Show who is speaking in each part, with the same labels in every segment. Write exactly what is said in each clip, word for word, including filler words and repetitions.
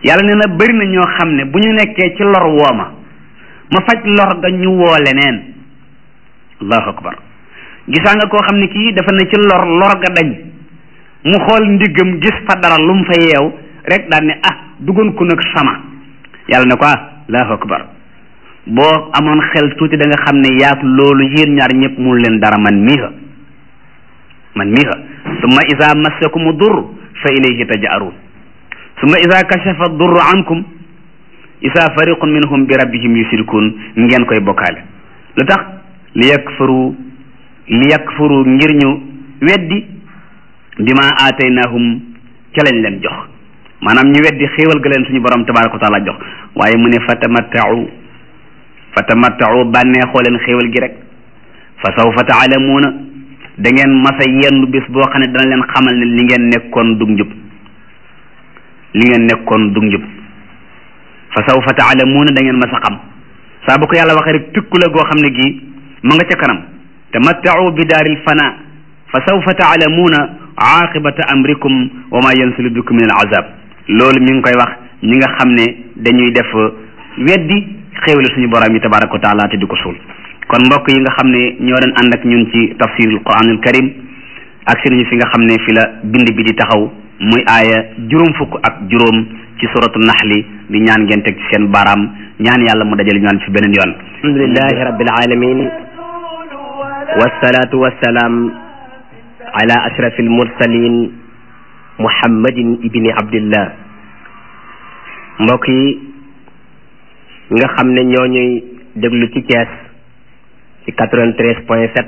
Speaker 1: yàlla nee na bëri na ñoo xam ne bu ñu nekkee ci lor wooma ma faj lor ga ñu woo leneen. allahu akbar. gisaa nga koo xam ne kii dafa ne ci lor lor ga dañ mu xool ndiggam gis fa dara lu mu fa yeew rek daan ne ah duggoon ko nag sama yàlla ne ko ah allahu akbar boo amoon xel tuuti da nga xam ne yaag loolu yéen ñaar ñëpp mun leen dara man mii ha man mii ha summa isa massakumu dur fa ilayhi taj'arun summa isa kashafa durru ankum isa fariqun minhum bi rabbihim yushrikun ngeen koy bokkaale lu tax li yakfuru li yakfuru ngir ñu weddi bima aataynahum ca lañ leen jox maanaam ñu weddi xéewal ga leen suñu borom tabaraka wa taala jox waaye mu ne fatamattau fatamattau bànneexoo leen xéewal gi rek fa sawfa taalamuuna da ngeen masa yenn bis boo xam ne dana leen xamal ne li ngeen nekkoon dug njub li ngeen nekkoon dug njub fa sawfa taalamuuna da ngeen masa xam saa bu ko yàlla waxee rek tukku la goo xam ne gii ma nga ca kanam tamattau bi daaril fana fa sawfa taalamuuna aqibata amrikum wa ma yansilu bikum min al azab loolu mi ngi koy wax ñi nga xam ne dañuy def weddi xéewale suñu borom yi tabaraka wa taala te di ko suul kon mbokk yi nga xam ne ñoo doon ànd ak ñun ci tafsirul quranul karim ak si nañu fi nga xam ne fi la bind bi di taxaw muy aaya juróom fukk ak juróom ci suratu naxli di ñaan ngeen teg ci seen baaraam ñaan yàlla mu dajale ñaan fi beneen yoon
Speaker 2: alhamdulillahi rabbil alamin wassalatu wassalaam ala ashrafil mursalin muhammadin ibni abdillah mbokk yi nga xam ne ñoo ñuy déglu ci Thiès ci quatre-vingt-treize point sept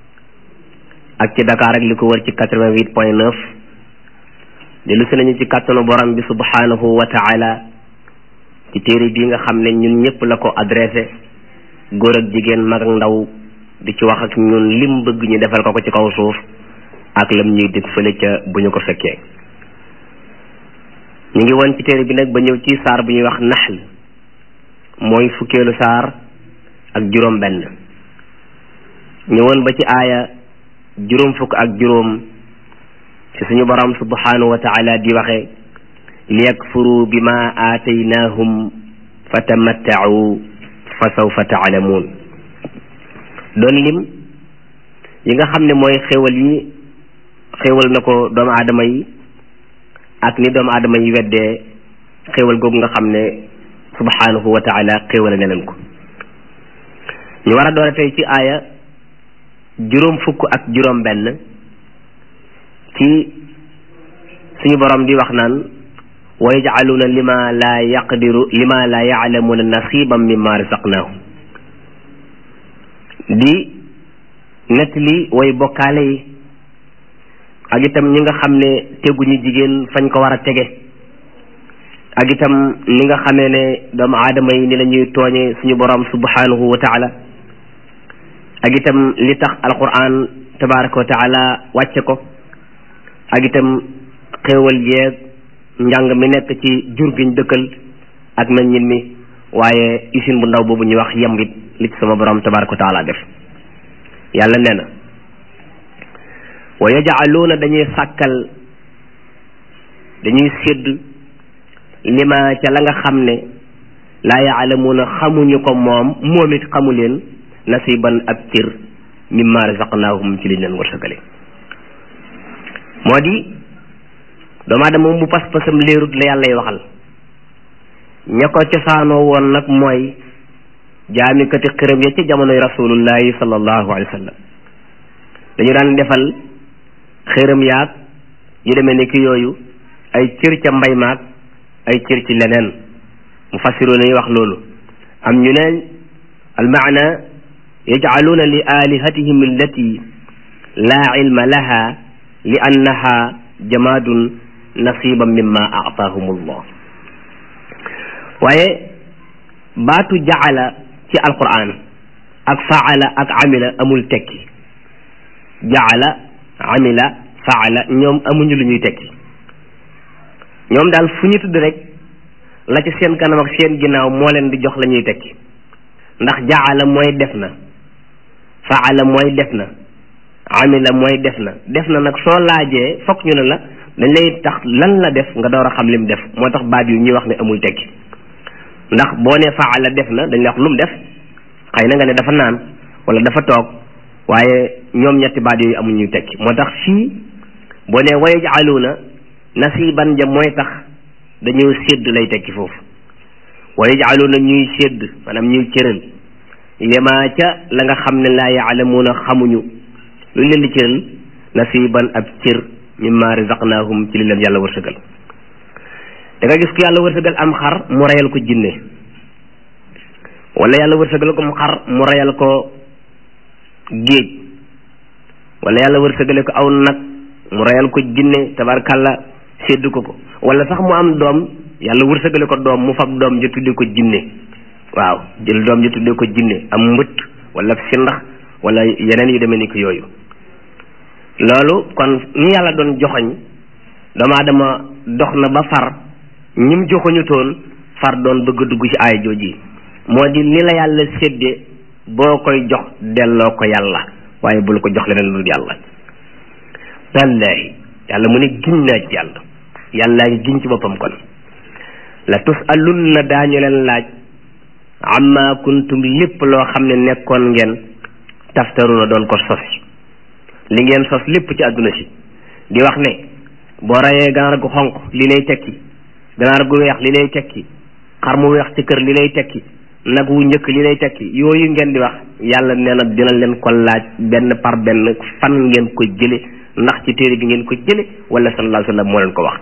Speaker 2: ak ci Dakar ak li ko wër ci quatre-vingt-huit point neuf dellu si nañu ci kàttanu borom bi subhanahu wa taala ci téere bii nga xam ne ñun ñëpp la ko adressé góor ak jigéen mag ak ndaw di ci wax ak ñun lim bëgg ñu defal ko ko ci kaw suuf ak lam ñuy dig fële ca bu ñu ko fekkee ñu ngi woon ci téere bi nag ba ñëw ci saar bu ñuy wax naxl mooy fukkeelu saar ak juróom benn ñëwoon ba ci aaya juróom fukk ak juróom ci suñu borom subhanahu wa taala di waxe liyakfuru bima aataynahum fatamattau fa sawfa taalamuun doon lim yi nga xam ne mooy xéewal yi xéewal na ko doomu aadama yi ak ni doomu aadama yi weddee xéewal googu nga xam ne subhanahu wa taala xéewale ne leen ko ñu war a doore tey ci aaya juróom fukk ak juróom benn ci suñu borom di wax naan wa yaj'aluuna lima la yaqdiru lima la ya'lamuuna nasiban mimma razaqnahum di nett li way bokkaale yi ak itam ñi nga xam ne teguñu jigéen fañ ko war a tege ak itam ni nga xamee ne doomu aadama yi ni la ñuy tooñe suñu borom subhanahu wa taala ak itam li tax alquran tabaraka wa taala wàcce ko ak itam xéewal yeeg njàng mi nekk ci jur giñ dëkkal ak meññin mi waaye usine bu ndaw boobu ñuy wax yembit li ci sama borom tabaraka wa taala def yàlla nee na wa yaj'aluuna dañuy sàkkal dañuy sédd lima ca la nga xam ne laa yaalamuuna xamuñu ko moom moom it xamu leen nasiban ab cër mimma razaqnaahum ci liñ leen wërsëgale moo di doomu aadama moom bu pas-pasam leerut la yàllay waxal ña ko cosaanoo woon nag mooy jaamikati xërëm ya ci jamonoy rasulullahi sallallahu alayhi wa sallam dañu daan defal xërëm yaag yu demee ni ki yooyu ay cër ca mbay maag ay cër ci leneen mu fassiroon nañu wax loolu am ñu ne almaana yaj'aluuna li alihatihim allati laa ilma laha li annaha jamaadun nasiban mimma aataahum allah waaye baatu ja'ala ci alquran ak faala ak amila amul tekki ja'ala amila faala ñoom amuñu lu ñuy tekki ñoom daal fu ñu tudd rek la ci seen kanam ak seen ginnaaw moo leen di jox la ñuy tekki ndax jaala mooy def na faala mooy def na amila mooy def na def na nag soo laajee fokk ñu ne la dañ lay tax lan la def nga door a xam lim def moo tax baat yu ñuy wax ne amul tekki ndax boo ne faala def na dañ lay wax lu mu def xëy na nga ne dafa naan wala dafa toog waaye ñoom ñetti baat yooyu amul ñuy tekki moo tax fii boo ne wa yaj'aluuna nasiban ja mooy tax dañoo sédd lay tekki foofu wa yaj'aluuna ñuy sédd maanaam ñuy cëral lima ca la nga xam ne laa yaalamuuna xamuñu lu leen di cëral nasiban ab cër mimma razaqnaahum ci li leen yàlla wërsëgal da nga gis ko yàlla wërsëgal am xar mu reyal ko jinne wala yàlla wërsëgal ko mu xar mu reyal ko géej wala yàlla wërsëgale ko aw nag mu reyal ko jinne tabarkalla sédd ko ko wala sax mu am doom yàlla wërsëgale ko doom mu fab doom ja tudde ko jinne waaw jël doom ja tudde ko jinne am mbëtt wala sindax wala yeneen yu demee ni ko yooyu loolu kon ñu yàlla doon joxoñ doomu aadama dox na ba far ñim joxoñu toon far doon bëgg a dugg ci aay jooji moo di li la yàlla sédde boo koy jox delloo ko yàlla waaye bul ko jox leneen lu dul yàlla wallahi yàlla mu ne giñ naa ci yàlla yàllaa ngi giñ ci boppam kon la tusalunna daañu leen laaj amma kuntum lépp loo xam ne nekkoon ngeen taftaruna doon ko sos li ngeen sos lépp ci àdduna si di wax ne boo rayee ganaar gu xonq li lay tekki ganaar gu weex li lay tekki xar mu weex ci kër li lay tekki nag wu njëkk li lay tekki yooyu ngeen di wax yàlla nee na dina leen ko laaj benn par benn fan ngeen ko jële ndax ci téere bi ngeen ko jële wala sallallahu alayhi wa sallam moo leen ko wax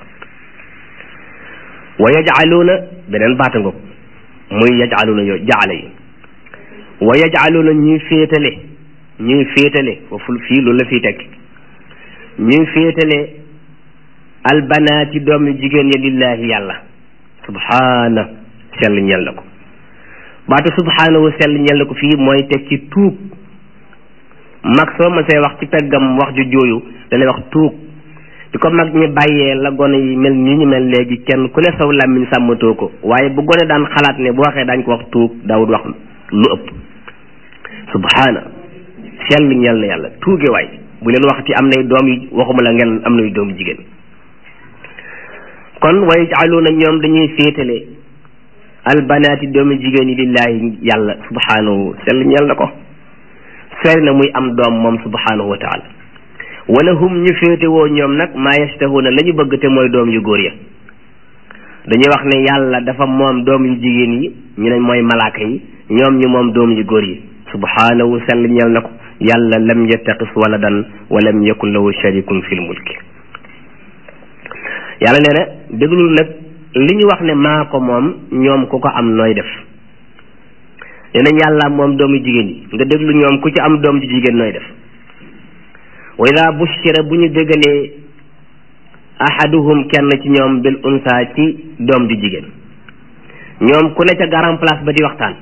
Speaker 2: wa yaj'aluuna beneen baata ngoog muy yaj'aluuna yooyu jaale yi wa yaj'aluuna ñuy féetale ñuy féetale foofu fii loolu la fiy tekki ñuy féetale albanaati doom yu jigéen ya lillahi yàlla subhaana sell ñel na ko baatu subhaanahu sell ñel na ko fii mooy tekki tuub mag soo ma see wax ci peggam wax ju jooyu dalay wax tuub di ko mag ñi bàyyee la gone yi mel nii ñu mel léegi kenn ku ne saw làmmiñ sàmmatoo ko waaye bu gone daan xalaat ne bu waxee daañ ko wax tuub daawut wax lu ëpp subhaana sell ñel na yàlla tuuge waay bu leen waxati am nay doom yi waxuma la ngeen am nay doom jigéen kon wa yaj'aluuna ñoom dañuy féetale albanaati doomi jigéen yi lillahi yàlla subhanahu sell ñel na ko sell na muy am doom moom subhanahu wa taala wala hum ñu féete woo ñoom nag maa yastahuna la ñu bëgg te mooy doom yu góor ya dañuy wax ne yàlla dafa moom doom yu jigéen yi ñu ne mooy malaaka yi ñoom ñu moom doom yu góor yi subhanahu sell ñel na ko yàlla lam yattaqis waladan wa lam yakun lahu sharikun fil mulki yàlla nee na déglul nag li ñu wax ne maa ko moom ñoom ku ko am nooy def nee nañ yàlla moom doomu jigéen yi nga déglu ñoom ku ci am doom ju jigéen nooy def wa ida bushira bu ñu déggalee ahaduhum kenn ci ñoom bil unsa ci doom ju jigéen ñoom ku ne ca garan place ba di waxtaan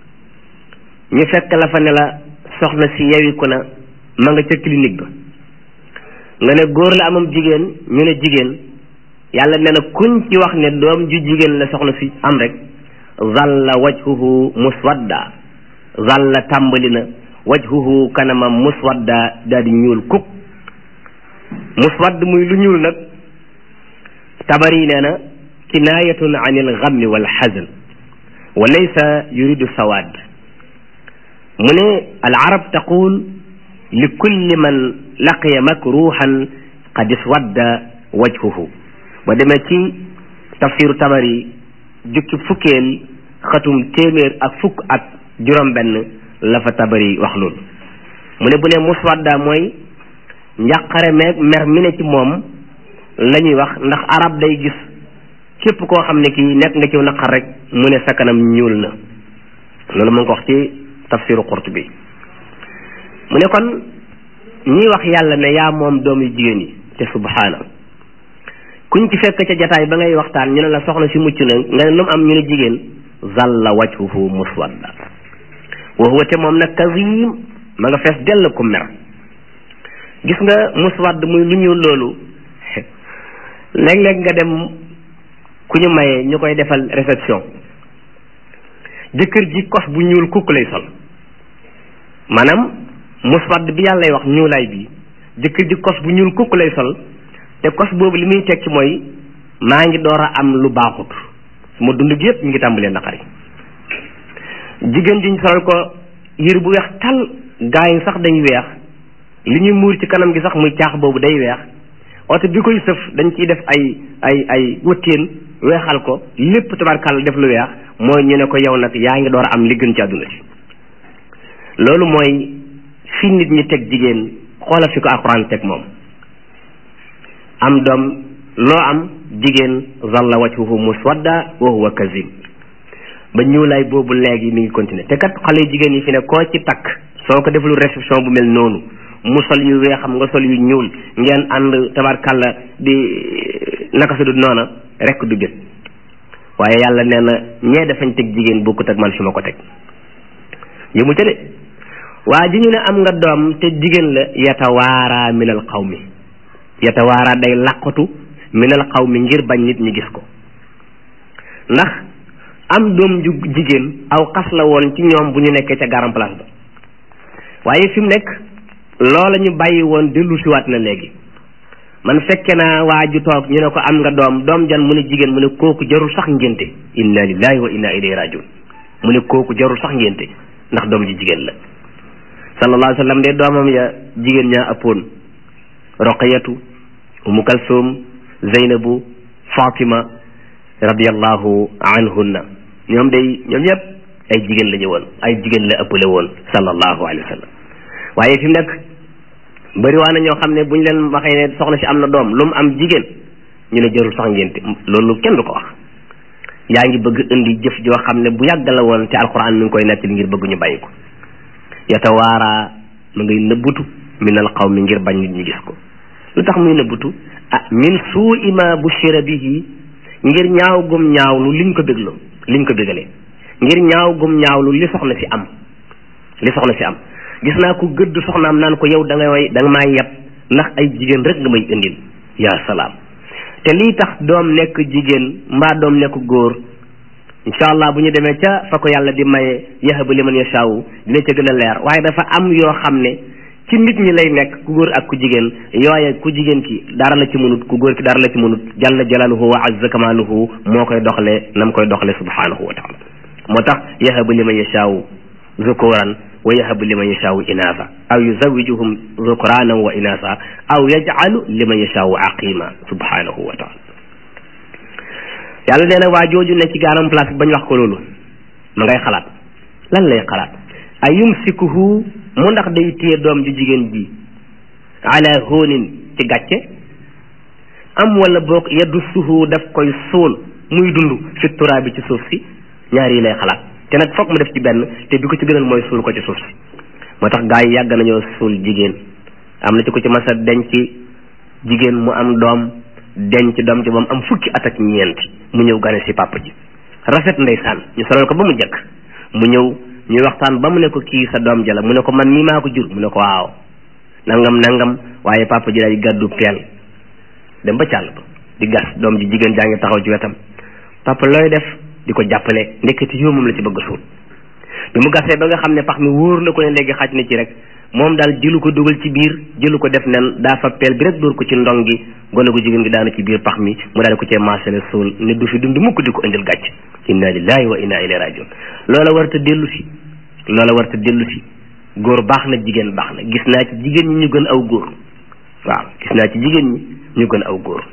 Speaker 2: ñu fekk la fa ne la soxna si yewiku na ma nga ca clinique ba nga ne góor la amam jigéen ñu ne jigéen yàlla nee na kuñ ci wax ne doom ju jigéen la soxna si am rek zalla wajhuhu muswadda zalla tàmbali na wajhuhu kanamam muswadda daal di ñuul kuk muswadd muy lu ñuul nag tabari nee na kinayatun an il gammi wal xazn wa laysa yuridu sawaad mu ne al arab taqul li kulli man laqiya makruhan qad iswadda wajhuhu ba demee ci tafsiru tabari jukki fukkeel xatum téeméer ak fukk ak juróom benn la fa tabari wax loolu mu ne bu ne muswadda mooy njàqare meeg mer mi ne ci moom la ñuy wax ndax arab day gis képp koo xam ne kii nekk nga ci naqar rek mu ne sa kanam ñuul na loolu mu ngi ko wax ci tafsiru Qurtubi mu ne kon ñiy wax yàlla ne yaa moom doom yu jigéen yi te subhaana kuñ ci fekk ca jataay ba ngay waxtaan ñu ne la soxna si mucc na nga ne nu mu am ñu ne jigéen zalla wajhuhu muswadda wa huwa te moom nag kazim ma nga fees dell ko mer gis nga muswadd muy lu ñuul loolu léeg-léeg nga dem ku ñu mayee ñu koy defal réception jëkkër ji kos bu ñuul kukk lay sol maanaam muswadd bi yàlla lay wax ñuulaay bi jëkkër ji kos bu ñuul kukk lay sol te kos boobu li muy tekki mooy maa ngi door a am lu baaxut su ma dund gi yëpp mi ngi tàmbalee naqari. jigéen jiñ solal ko yére bu weex tal gaa yi sax day weex li ñuy muur ci kanam gi sax muy caax boobu day weex oto bi koy sëf dañ ciy def ay ay ay wëttéen weexal ko lépp tabarkàlla def lu weex mooy ñu ne ko yow nag yaa ngi door a am li gën ci àdduna si. loolu mooy fi nit ñi teg jigéen xoolal fi ko alxuraan teg moom am doom loo am jigéen zalla wajhuhu muswadda wa huwa kazim ba ñuulaay boobu léegi mi ngi continuer te kat xale jigéen yi fi ne koo ci takk soo ko deflu réception bu mel noonu mu sol yu weex xam nga sol yu ñuul ngeen ànd tabarkàlla di naka su dul noona rek du gën waaye yàlla nee na ñee dafañ teg jigéen bokkut ak man fi ma ko teg yëmul te de waa ji ñu ne am nga doom te jigéen la yatawaara minal qawmi yatawaara day làqatu minal qawmi ngir bañ nit ñi gis ko ndax am doom ju jigéen aw xas la woon ci ñoom bu ñu nekkee ca garam place ba waaye fi mu nekk loola ñu bàyyi woon dellu siwaat na léegi man fekke naa waa ju toog ñu ne ko am nga doom doom jan mu ne jigéen mu ne kooku jarul sax ngénte inna lillahi wa inna ilayhi rajiun mu ne kooku jarul sax ngénte ndax doom ji jigéen la sallallahu alayhi wa sallam de doomam ya jigéen ñaa ëppoon roqayatu umu kalsum zeynabu fatima radiyallahu anhunna ñoom day ñoom ñëpp ay jigéen la ñu woon ay jigéen la ëppale woon sallallahu alayhi wa sallam waaye fi mu nekk bëri waa na ñoo xam ne bu ñu leen waxee ne soxna si am na doom lu mu am jigéen ñu ne jarul sax ngénte loolu kenn du ko wax yaa ngi bëgg indi jëf joo xam ne bu yàgg la woon te alquran mi ngi koy nettali ngir bëgg ñu bàyyi ko yatawaara ma ngay nëbbutu minal qawmi ngir bañ nit ñi gis ko lu tax muy nëbbutu ah min suu'i ma bushira bihi ngir ñaaw gum ñaawlu liñ ko bégloo liñ ko bégalee ngir ñaaw gum ñaawlu li soxna si am li soxna si am gis naa ko gëdd soxnaam naan ko yow da ngay way da nga maa yeb ndax ay jigéen rek nga may indil yaa salaam te lii tax doom nekk jigéen mbaa doom nekk góor incha allah bu ñu demee ca fa ko yàlla di maye yahabu liman yashaawu dina ca gën a leer waaye dafa am yoo xam ne ci nit ñi lay nekk ku góor ak ku jigéen yooye ku jigéen ki dara la ci mënut ku góor ki dara la ci mënut jalla jalaaluhu wa azza kamaaluhu moo koy doxale nam koy doxale subhanahu wa taala moo tax yahabu liman yashaawu zukuran wa yahabu liman yashaawu inaasa aw yuzawijuhum zukuranan wa inaasa aw yajcalu liman yashaawu aqima subhanahu wa taala yàlla nee na waa jooju ne ci gaaram place bi bañ wax ko loolu ma ngay xalaat lan lay xalaat a yumsikuhu mu ndax day téye doom ju jigéen ji ala hóonin ci gàcce am wala boog yadussuhu daf koy suul muy dund fi turaabi ci suuf si ñaar yi lay xalaat te nag foog mu def ci benn te bi ko ci gënal mooy suul ko ci suuf si moo tax gaa yi yàgg nañoo suul jigéen am na ci ko ci masa denc jigéen mu am doom denc doom ci ba mu am fukki at ak ñeent mu ñëw gane si papa ji rafet ndeysaan ñu solal ko ba mu jëkk mu ñëw ñuy waxtaan ba mu ne ko kii sa doom jala mu ne ko man mii maa ko jur mu ne ko waaw nangam nangam waaye papa ji daal gàddu peel dem ba càll ba di gas doom ji jigéen jaa ngi taxaw ci wetam papa looy def di ko jàppale ndekkati yoo moom la ci bëgg a suul bi mu gasee ba nga xam ne pax mi wóor na ko ne léegi xaj na ci rek moom daal jëlu ko dugal ci biir jëlu ko def nen daa fa peel bi rek dóor ko ci ndong gi gone gu jigéen gi daana ci biir pax mi mu daal ko cee maasale suul ne du fi dund mukk di ko indil gàcc inna lillahi wa inna ilayhi rajiun loola warta dellu si loola warta dellu si góor baax na jigéen baax na gis naa ci jigéen ñi ñu gën aw góor waaw gis naa ci jigéen ñi ñu gën aw góor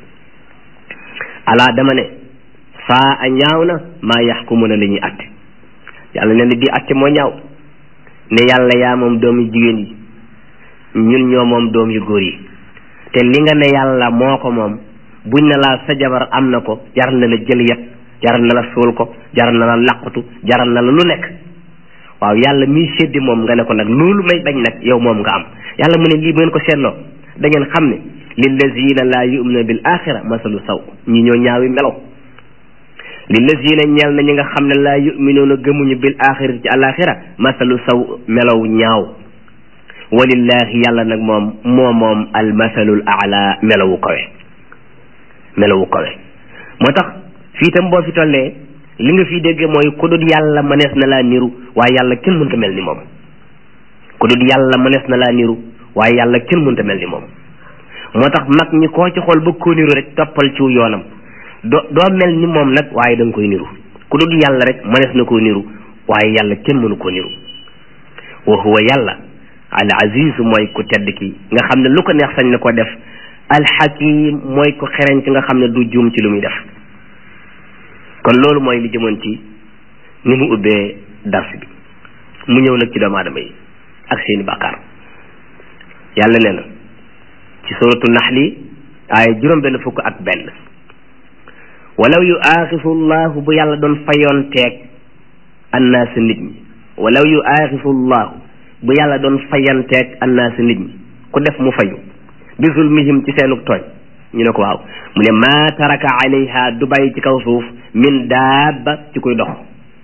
Speaker 2: alaa dama ne saa a ñaaw na maa yaxkumuna la ñuy atte yàlla nee na di atte moo ñaaw ne yàlla yaa moom doom yu jigéen yi ñun ñoo moom doom yu góor yi te li nga ne yàlla moo ko moom buñ na laa sa jabar am na ko jaral na la jël yet jaral na la suul ko jaral na la laqatu jaral na la lu nekk waaw yàlla miy séddi moom nga ne ko nag loolu may bañ nag yow moom nga am yàlla mu ne lii bu ngeen ko seetloo da ngeen xam ne lillazina laa yu'minuna bil axira masalu saw ñi ñoo ñaawi melaw lillazina ñeel na ñi nga xam ne laa yu'minuuna gëmuñu bil axira ci alaxira masalu saw melaw ñaaw walillahi yàlla nag moom moo moom al masalul ala melawu kawe melawu kawe moo tax fii tam boo fi tollee li nga fi dégg mooy ku dul yàlla mënees na laa niru waaye yàlla kenn mënta mel ni moom ku dul yàlla mënees na laa niru waaye yàlla kenn mënta mel ni moom moo tax mag ñi koo ci xool ba koo niru rek toppal ciw yoonam doo doo mel ni moom nag waaye da nga koy niru ku dul yàlla rek mënees na koo niru waaye yàlla kenn mënu koo niru wa huwa yàlla al aziz mooy ku tedd ki nga xam ne lu ko neex sañ na ko def al hakim mooy ku xereñ ci nga xam ne du juum ci lu muy def kon loolu mooy li jëmoon ci ni mu ubbee dars bi mu ñëw nag ci doomu aadama yi ak seeni bàkkaar yàlla nee na ci suratu naxli aaya juróom benn fukk ak benn walaw yu aaxisu llahu bu yàlla doon fayoon teeg annaasa nit ñi walaw yu aaxisu llahu bu yàlla doon fayanteeg annaasa nit ñi ku def mu fayu bi zulmihim ci seenug tooñ ñu ne ko waaw mu ne maa taraka alayha du bàyyi ci kaw suuf min daaba ci kuy dox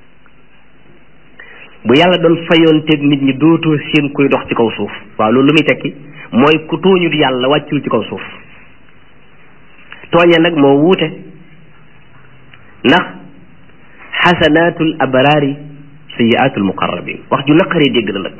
Speaker 2: bu yàlla doon fayoonteeg nit ñi dootoo seen kuy dox ci kaw suuf waaw loolu lu muy tekki mooy ku tooñut yàlla wàccul ci kaw suuf tooñe nag moo wuute ndax xasanaatul abraari sayyiaatul muqarrabin wax ju naqaree dégg la nag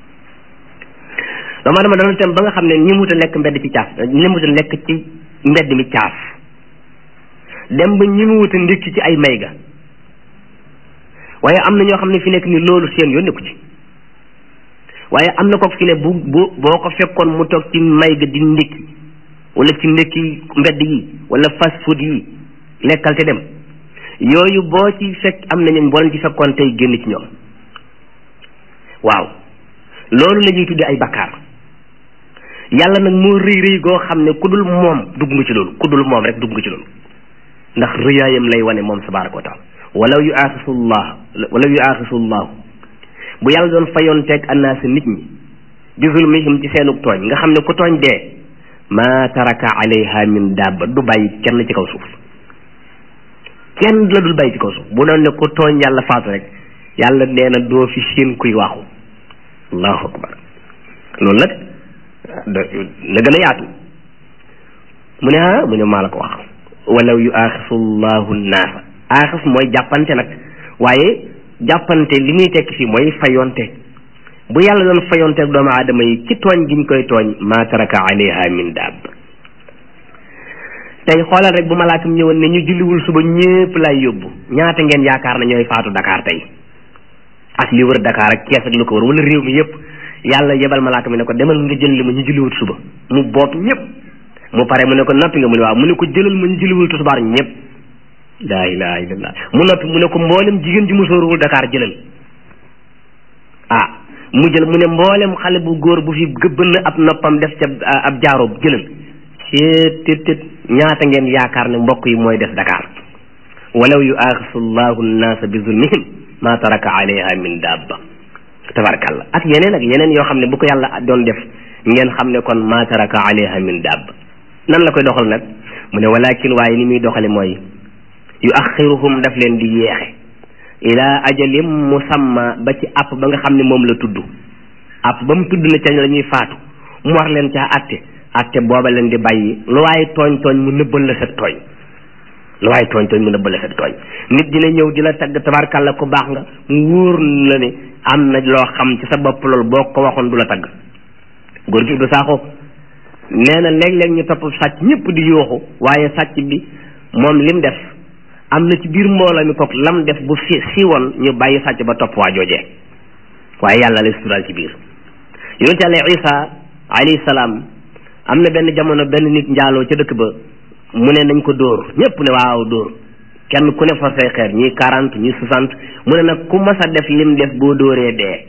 Speaker 2: dama dama dana dem ba nga xam ne ñi mut a lekk mbedd ci caaf ñi mut a lekk ci mbedd mi caaf dem ba ñi mu wut a ndékki ci ay mayga waaye am na ñoo xam ne fi nekk ni loolu seen yoon nekku ci waaye am na ko fi ne bu bu boo ko fekkoon mu toog ci mayga di ndékki wala ci ndékki mbedd yi wala fast food yi lekkal te dem yooyu boo ci fekk am na ñooñ boo leen ci fekkoon tey génn ci ñoom waaw loolu la ñuy tuddee ay bakkaar yàlla nag moo rëy rëy goo xam ne ku dul moom dugg nga ci loolu ku dul moom rek dugg nga ci loolu ndax rëyaayam lay wane moom tabaaraka wa taala walaw yu aaxisullah walaw yu aaxisullahu bu yàlla doon fayoon teeg annaas nit ñi bi zulmihim ci seenug tooñ nga xam ne ku tooñ dee ma taraka alayha min dabba du bàyyi kenn ci kaw suuf kenn la dul bàyyi ci kaw suuf bu doon ne ku tooñ yàlla faatu rek yàlla nee na doo fi seen kuy waaxu allahu akbar loolu nag na gën a yaatu mu ne ah mu ne maa la ko wax walaw yu aaxisullahu naasa aaxis mooy jàppante nag waaye jàppante li muy tekki fii mooy fayonte bu yàlla doon fayonteeg doomu aadama yi ci tooñ gi ñu koy tooñ ma taraka alayha min daab tey xoolal rek bu malaakam ñëwoon ne ñu julliwul suba ñépp lay yóbbu ñaata ngeen yaakaar na ñooy faatu Dakar tey ak li wër Dakar ak Kees ak lu ko wër wala réew mi yépp yàlla yebal malaaka mi ne ko demal nga jël li ma ñu julliwul suba mu boot ñépp mu pare mu ne ko noppi nga mu ne waaw mu ne ko jëlal ma ñu julliwul tisbaar ñépp laa ilaha illallah mu noppi mu ne ko mboolem jigéen ji mu sóoruwul Dakar jëlal ah mu jël mu ne mboolem xale bu góor bu fi gëbbën na ab noppam def ca ab jaaroob jëlal seet tet tet ñaata ngeen yaakaar ne mbokk yi mooy des Dakar walaw yu aaxisu llahu nnaasa bi zulmihim ma taraka alayha min dabba tabarakallah ak yeneen ak yeneen yoo xam ne bu ko yàlla doon def ngeen xam ne kon ma taraka alayha min dabba nan la koy doxal nag mu ne walakin waaye ni muy doxale mooy yu axiruhum daf leen di yeexe ila ajalim musamma ba ci app ba nga xam ne moom la tudd app ba mu tudd na ca la ñuy faatu mu war leen caa atte atte booba leen di bàyyi lu waaye tooñ tooñ mu nëbbal la sa tooñ lu waaye tooñ tooñ mu nëbbal la sa tooñ nit dina ñëw di la tagg tabarkalla ku baax nga mu wóor la ne am na loo xam ci sa bopp loolu boo ko waxoon du la tagg góor gi du saaxo nee na léeg-léeg ñu topp sàcc ñëpp di yooxu waaye sàcc bi moom lim def am na ci biir mbooloo mi kook lam def bu si siiwoon ñu bàyyi sàcc ba topp waa joojee waaye yàlla lay suturaal ci biir yonent Yàlla Isa alayhi salaam am na benn jamono benn nit njaaloo ca dëkk ba mu ne nañ ko dóor ñëpp ne waaw dóor kenn ku ne fa say xeer ñii quarante ñii soixante mu ne nag ku mas a def lim def boo dóoree dee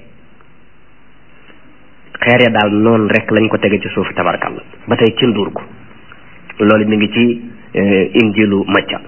Speaker 2: xeer ya daal noonu rek lañ ko tege ci suuf tabarkalla ba tey kenn dóor ko loolu mi ngi ci injilu Macca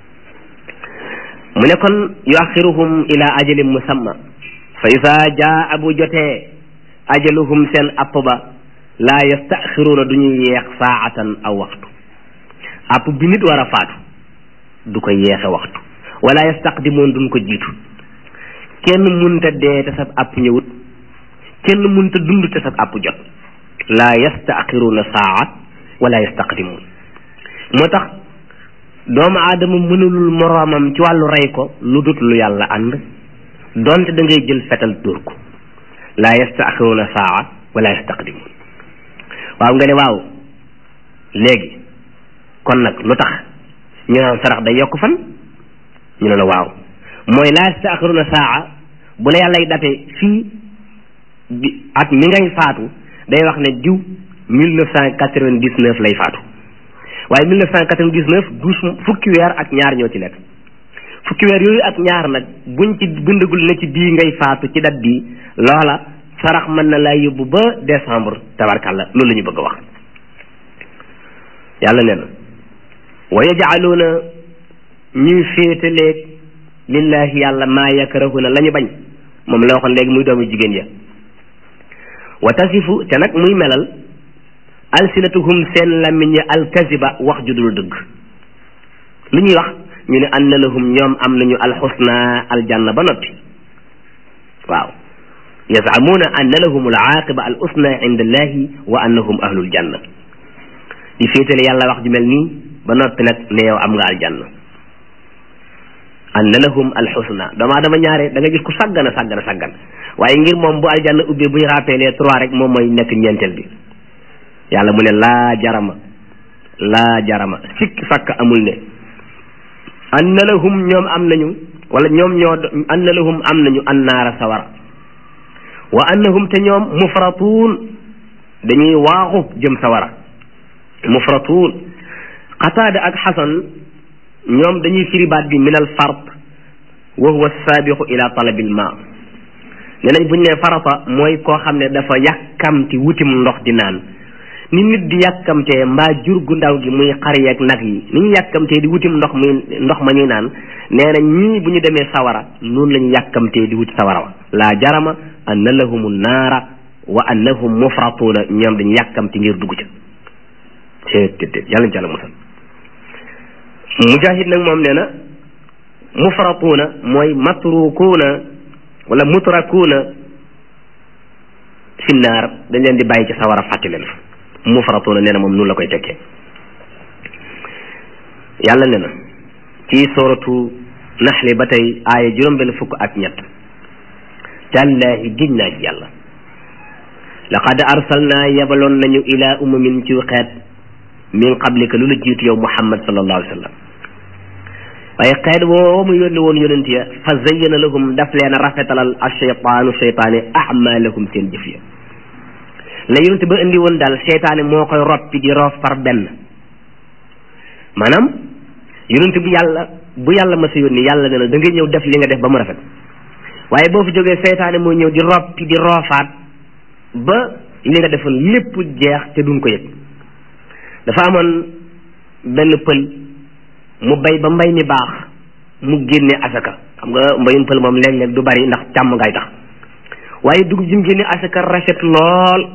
Speaker 2: mu ne kon yuaxiruhum ila ajalin musamma fa isa jaa bu jotee ajaluhum seen app ba laa yastaxiruuna du ñuy yeex saatan aw waxtu app bi nit war a faatu du ko yeexe waxtu wala yastaqdimoon duñ ko jiitu kenn munta dee te sab app ñëwut kenn munta dund te sab app jot laa yastaxiruuna saa wala yastaqdimoon moo tax doomu aadama mënulul moroomam ci wàllu rey ko lu dut lu yàlla ànd donte da ngay jël fetal dóor ko laa yastaxiruuna saa wala yastaqdimoon waaw nga ne waaw léegi kon nag lu tax ñu naan sarax day yokk fan ñu ne la waaw mooy laa yastaaxiruna saa bu la yàllay date fii bi at mi ngay faatu day wax ne diw mille neuf cent quatre-vingt-dix-neuf lay faatu waaye mille neuf cent quatre-vingt-dix-neuf douze fukki weer ak ñaar ñoo ci nekk fukki weer yooyu ak ñaar nag buñ ci bindagul ne ci bii ngay faatu ci dat bii loola sarax mën na laa yóbbu ba décembre tabarkàlla loolu la ñu bëgg a wax yàlla nee na wa yaj'aluuna ñuy féetaleeg lillahi yàlla maa yakrahuna la ñu bañ moom la waxoon léegi muy doomu jigéen ya wa tasifu te nag muy melal alsinatuhum seen làmmiñ ya alkaziba wax ju dul dëgg lu ñuy wax ñu ne anna lahum ñoom am nañu alxusna aljanna ba noppi waaw yazamuuna anna lahum alaaqiba al usna inda allahi wa annahum ahlul janna di féetale yàlla wax ju mel nii ba noppi nag ne yow am nga aljanna anna lahum alxusna dama dama ñaare da nga gis ku sàggana sàggana sàggan waaye ngir moom bu aljanna ubbee bu ñu rappelee trois rek moom mooy nekk ñeenteel bi yàlla mu ne laa jarama laa jarama sikk sàkk amul ne anna lahum ñoom am nañu wala ñoom ñoo anna lahum am nañu annaara sawara wa annahum te ñoom mufratuun dañuy waaxu jëm sawara mufratuun qataada ak xasan ñoom dañuy firi baat bi min al fard wa huwa saabiqu ila talabil ma ne nañ buñ ne farata mooy koo xam ne dafa yàkkamti wutim ndox di naan ni nit di yàkkamtee mbaa jur gu ndaw gi muy xar yeeg nag yi ni ñu yàkkamtee di wutim ndox muy ndox ma ñuy naan nee na ñii bu ñu demee sawara noonu la ñu yàkkamtee di wuti sawara wa laa jarama anna lahumu naara wa annahum mufratuuna ñoom dañu yàkkamti ngir dugg ca teet teet teet yàlla ñu ci àlla musal mujahid nag moom nee na mufratuuna mooy matrukuuna wala mutrakuuna fi naar dañ leen di bàyyi ci sawara fàtte leen fa mufratuuna nee na moom noonu la koy tekkee yàlla nee na ci suratu naxli ba tey aaya juróom benn fukk ak ñett tallaahi giñ naa ci yàlla laqad arsalnaa yabaloon nañu ila umamin ci xeet min qablika lu la jiitu yow muhammad sallallahu alayhi wa sallam waaye xeet woo mu yónni woon yonent ya fa zayyana lahum daf leen a rafetalal asheytaanu seytaane amalahum seen jëf ya la yonent ba indi woon daal seytaane moo koy roppi di roof par benn maanaam yonent bu yàlla bu yàlla ma sa yónni yàlla ne na da ngay ñëw def li nga def ba mu rafet waaye boo fi jógee seytaane mooy ñëw di roppi di roofaat ba li nga defoon lépp jeex te duñ ko yëg dafa amoon benn pël mu bay ba mbay mi baax mu génne asaka xam nga mbayum pël moom léeg-léeg du bari ndax càmm ngay tax waaye dugub ji mu génne asaka rafet lool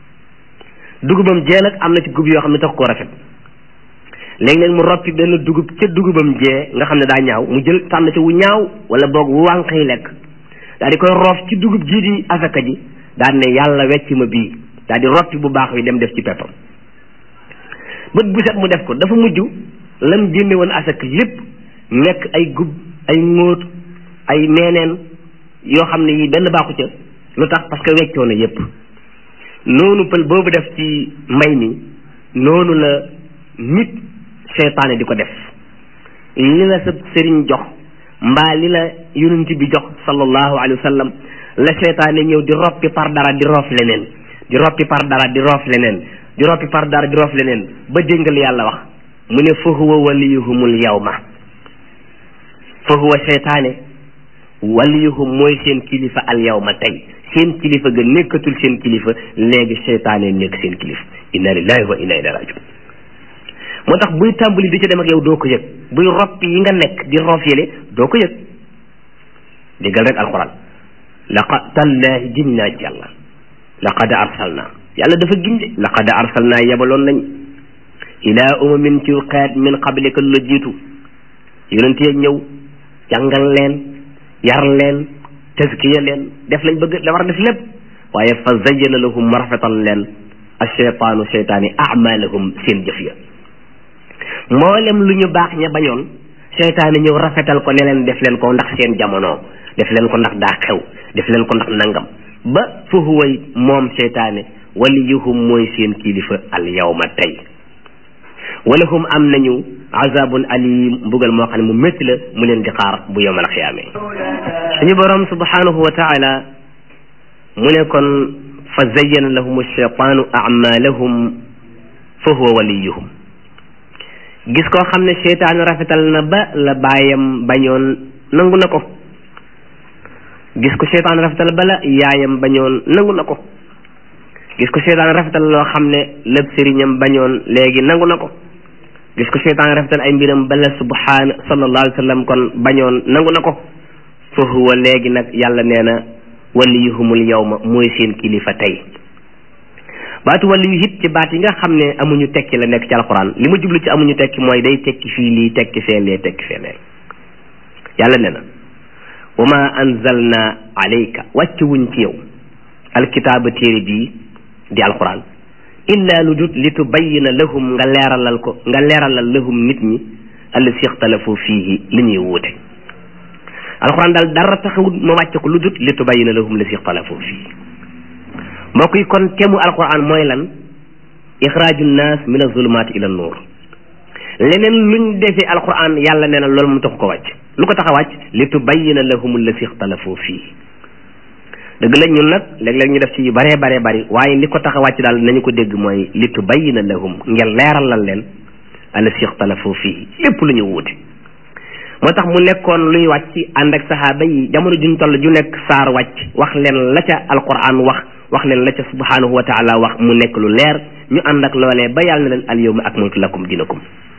Speaker 2: dugubam jee nag am na ci gub yoo xam ne tax koo rafet léeg-léeg mu roppi benn dugub ca dugubam jee nga xam ne daa ñaaw mu jël tànn ca wu ñaaw wala boog wu wànqay lekk daal di koy roof ci dugub jii di asaka ji daal ne yàlla wecc ma bii daal di roppi bu baax wi dem def ci peppam bët bu set mu def ko dafa mujj lam génne woon asaka lépp nekk ay gub ay ngóot ay meeneen yoo xam ne yi benn baaxu ca lu tax parce que weccoo na yépp noonu pël boobu def ci mbay mi noonu la nit seytaane di ko def li la sa sëriñ jox mbaa li la yonent bi jox sallallahu alayhi wa sallam la seytaane ñëw di roppi par dara di roof leneen di roppi par dara di roof leneen di roppi par dara di roof leneen ba jëngal yàlla wax mu ne fa huwa waliyuhumul yawma fa huwa seytaane waliyuhum mooy seen kilifa al yawma tey seen kilifa ga nekkatul seen kilifa léegi seytaane nekk seen kilifa inna lillahi wa inna ilayhi rajiun moo tax buy tàmbali di ca dem ak yow doo ko yëg buy roppi yi nga nekk di roof yële doo ko yëg déggal rek alquran laqad tallaahi gin naa ci yàlla laqad arsalna yàlla dafa ginde laqad arsalna yabaloon nañ ilaa umamin ci xeet min qablika lu la jiitu yonent ya ñëw jàngal leen yar leen tazkiya leen def lañ bëgg la war a def lépp waaye fa zayyana lahum ma rafetal leen asheytaanu seytaani amalahum seen jëf ya mboolem lu ñu baax ña bañoon seytaane ñëw rafetal ko ne leen def leen ko ndax seen jamono def leen ko ndax daa xew def leen ko ndax nangam ba fa huwa moom seytaane waliyuhum mooy seen kilifa al yawma tey walahum am nañu azabun alim mbugal moo xam ne mu métti la mu leen di xaar bu yawmal xiyaame. suñu borom subhanahu wa taala mu ne kon fa zayyana lahum ash-shaytaanu a'maalahum fa huwa waliyuhum. gis koo xam ne seytaan rafetal na ba la baayam bañoon nangu na ko. gis ko seytaan rafetal ba la yaayam bañoon nangu na ko. gis ko seytaan rafetal loo xam ne lépp sëriñam bañoon léegi nangu na ko. gis ko seytaan rafetal ay mbiram ba la subhaana sallallahu alayhi wa sallam kon bañoon nangu na ko. fa huwa léegi nag yàlla nee na waliyuhumul yawma mooy seen kilifa tey. baatu waliyu it ci baat yi nga xam ne amuñu tekki la nekk ci alquran li ma jublu ci amuñu tekki mooy day tekki fii lii tekki fee lee tekki fee lee yàlla nee na wa ma anzalna alayka wàcc wuñ ci yow alkitaaba téere bii di alquran illa lu dut li tubayyina lahum nga leeralal ko nga leeralal lahum nit ñi allasi ixtalafu fiihi li ñuy wuute alquran daal dara taxawut ma wàcc ko lu dut li tubayyina lahum allasi ixtalafu fiihi mbokk yi kon temu alquran mooy lan ixraaju nnaas min azulumaati ila nuur leneen luñ defee alquran yàlla nee na loolu mu tax ko wàcc lu ko tax a wàcc li tubayyina lahum allasi ixtalafu fiihi dëgg la ñun nag léeg-léeg ñu def ci yu bëree baree bëri waaye li ko tax a wàcc daal nañu ko dégg mooy li tubayyina lahum ngeen leeralal leen allasi ixtalafu fiihi lépp lu ñu wuute moo tax mu nekkoon luy wàcc ànd ak saxaaba yi jamono juñ toll ju nekk saar wàcc wax leen la ca alquran wax wax leen la ca subhanahu wa taala wax mu nekk lu leer ñu ànd ak loolee ba yàlla na leen al yawma akmaltu lakum dinakum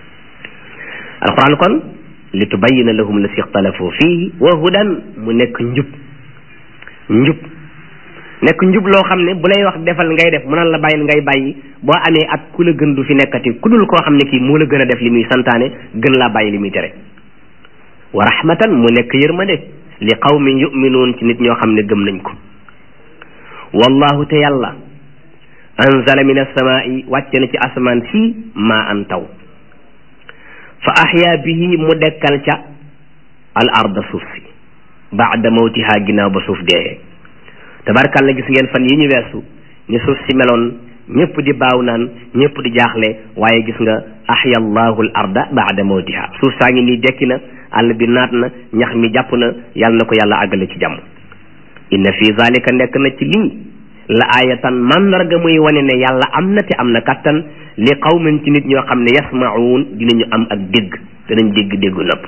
Speaker 2: alquran kon li tubayyina lahum allasi ixtalafu fiihi wa hudan mu nekk njub njub nekk njub loo xam ne bu lay wax defal ngay def mu naan la bàyyil ngay bàyyi boo amee ak ku la gën du fi nekkati ku dul koo xam ne kii moo la gën a def li muy santaane gën laa bàyyi li muy tere wa rahmatan mu nekk yërmande li qawmin yuminuun ci nit ñoo xam ne gëm nañ ko wallahu te yàlla anzala min as-samaa'i wàcce na ci asamaan si maa an taw fa ahya bihi mu dekkal ca al arda suuf si baada mawtiha ginnaaw ba suuf dee tabarkalla gis ngeen fan yi ñu weesu ñu suuf si meloon ñëpp di baaw naan ñëpp di jaaxle waaye gis nga ahya allahu al arda baada mawtiha suuf saa ngi nii dekki na àll bi naat na ñax mi jàpp na yàlla na ko yàlla àggale ci jàmm inna fi zalika nekk na ci lii la ayatan mandarga muy wane ne yàlla am na te am na kattan li qawmin ci nit ñoo xam ne yasma'uun dinañu am ak dégg danañ dégg déggu nopp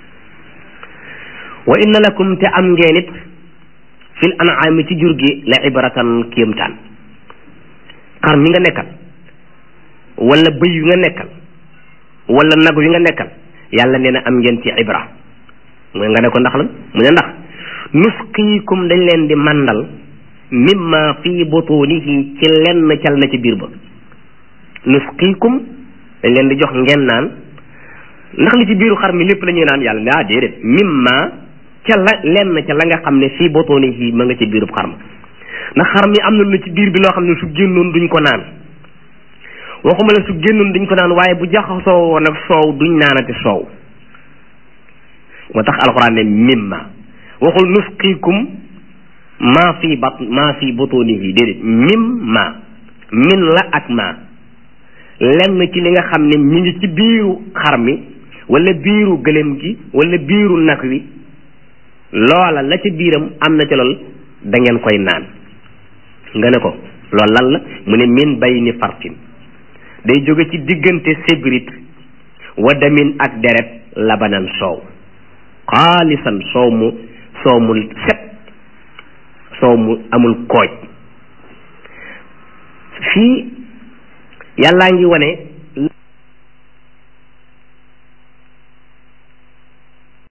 Speaker 2: wa inna lakum te am ngeen it fil an'aami ci jur gi la ibratan kéemtaan xar mi nga nekkal wala bëy yu nga nekkal wala nag yu nga nekkal yàlla nee na am ngeen ci ibra mooy nga ne ko ndax lan mu ne ndax nusqiikum dañ leen di màndal mimma fi butunihi ci lenn cal na ci biir ba nusqiikum dañ leen di jox ngeen naan ndax li ci biiru xar mi lépp la ñuy naan yàlla ne ah déedéet mimma ca la lenn ca la nga xam ne fii butunihi ma nga ci biirub xar ma ndax xar mi am na lu ci biir bi loo xam ne su génnoon duñ ko naan waxuma la su génnoon duñ ko naan waaye bu jaxasoo woon ak soow duñ naanati soow moo tax alxuraan ne mimma waxul nusqiikum maa fi bat maa fi butunihi déedéet mimma min la ak ma lenn ci li nga xam ne mi ngi ci biiru xar mi wala biiru gëléem gi wala biiru nag wi loola la ci biiram am na ci lool da ngeen koy naan nga ne ko loolu lan la mu ne min bayni fartin day jóge ci diggante sébrit wa damin ak deret labanan soow xaalisan soow mu soow mu set soow mu amul kooj fii yàllaa ngi wane